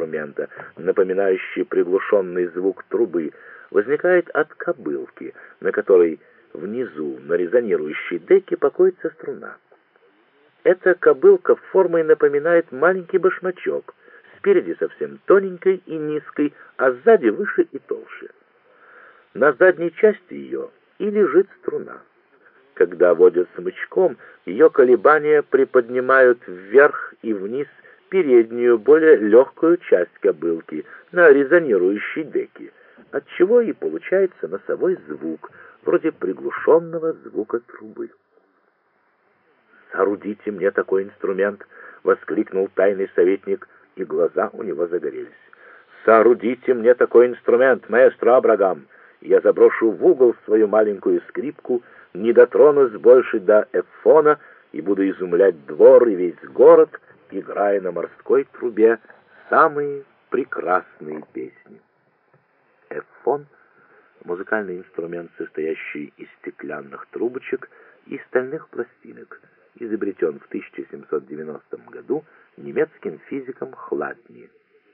инструмента, напоминающий приглушенный звук трубы, возникает от кобылки, на которой внизу на резонирующей деке покоится струна. Эта кобылка формой напоминает маленький башмачок, спереди совсем тоненькой и низкой, а сзади выше и толще. На задней части ее и лежит струна. Когда водят смычком, ее колебания приподнимают вверх и вниз переднюю, более легкую часть кобылки на резонирующей деке, отчего и получается носовой звук, вроде приглушенного звука трубы. «Соорудите мне такой инструмент!» — воскликнул тайный советник, и глаза у него загорелись. «Соорудите мне такой инструмент, маэстро Абрагам! Я заброшу в угол свою маленькую скрипку, не дотронусь больше до эффона и буду изумлять двор и весь город, играя на морской трубе самые прекрасные песни». Эффон — музыкальный инструмент, состоящий из стеклянных трубочек и стальных пластинок, изобретен в 1790 году немецким физиком Хладни,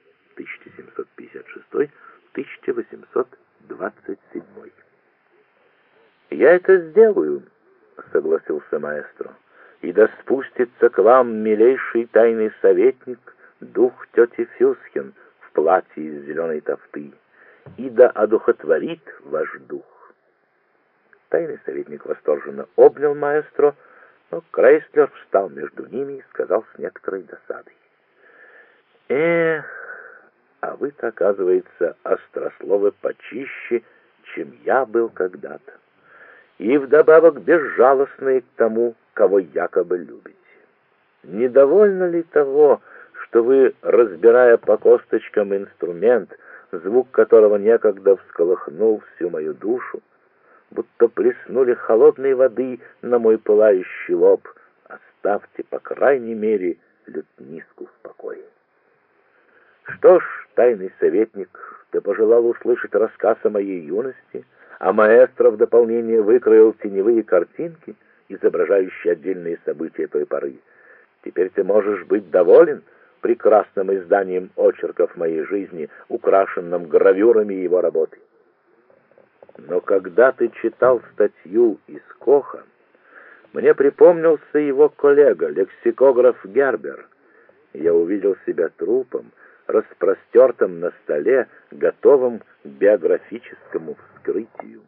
1756-1827. «Я это сделаю», — согласился маэстро, «и да спустится к вам, милейший тайный советник, дух тети Фюсхен в платье из зеленой тафты, и да одухотворит ваш дух». Тайный советник восторженно обнял маэстро, но Крейслер встал между ними и сказал с некоторой досадой: «Эх, а вы-то, оказывается, острословы почище, чем я был когда-то, и вдобавок безжалостные к тому, кого якобы любите. Недовольно ли того, что вы, разбирая по косточкам инструмент, звук которого некогда всколыхнул всю мою душу, будто плеснули холодной воды на мой пылающий лоб, оставьте, по крайней мере, лютниску в покое?» «Что ж, тайный советник, ты пожелал услышать рассказ о моей юности, а маэстро в дополнение выкроил теневые картинки, изображающие отдельные события той поры. Теперь ты можешь быть доволен прекрасным изданием очерков моей жизни, украшенным гравюрами его работы. Но когда ты читал статью из Коха, мне припомнился его коллега, лексикограф Гербер. Я увидел себя трупом, распростертым на столе, готовым к биографическому вскрытию».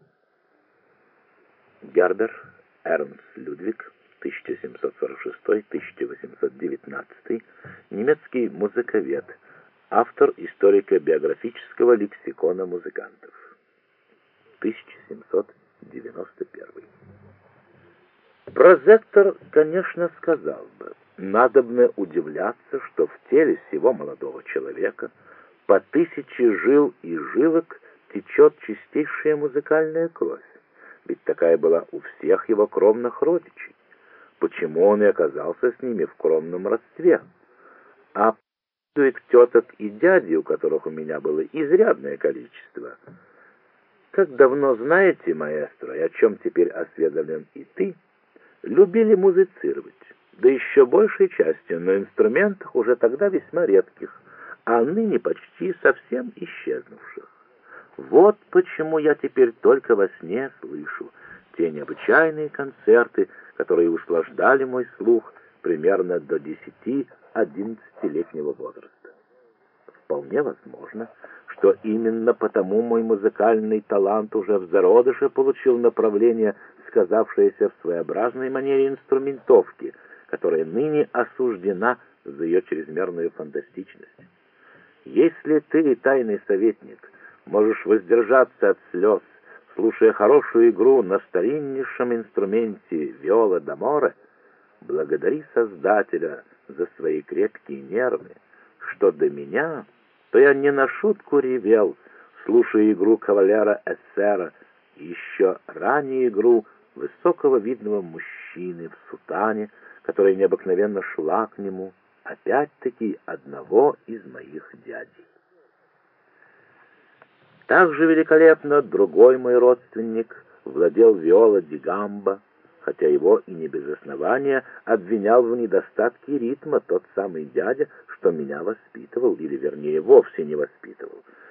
Гербер Эрнст Людвиг, 1746-1819, немецкий музыковед, автор историко-биографического лексикона музыкантов, 1791. Прозектор, конечно, сказал бы: надобно удивляться, что в теле сего молодого человека по 1000 жил и жилок течет чистейшая музыкальная кровь, ведь такая была у всех его кровных родичей. Почему он и оказался с ними в кровном родстве? А теток и дяди, у которых у меня было изрядное количество. Как давно знаете, маэстро, и о чем теперь осведомлен и ты, любили музицировать, да еще большей частью на инструментах уже тогда весьма редких, а ныне почти совсем исчезнувших. Вот почему я теперь только во сне слышу те необычайные концерты, которые услаждали мой слух примерно до 10-11-летнего возраста. Вполне возможно, что именно потому мой музыкальный талант уже в зародыше получил направление, сказавшееся в своеобразной манере инструментовки, которая ныне осуждена за ее чрезмерную фантастичность. Если ты, тайный советник, можешь воздержаться от слез, слушая хорошую игру на стариннейшем инструменте виола да море, благодари Создателя за свои крепкие нервы. Что до меня, то я не на шутку ревел, слушая игру кавалера Эссера и еще ранее игру высокого видного мужчины в сутане, которая необыкновенно шла к нему, опять-таки одного из моих дядей. Так же великолепно другой мой родственник владел виола ди гамбо, хотя его и не без основания обвинял в недостатке ритма тот самый дядя, что меня воспитывал, или, вернее, вовсе не воспитывал.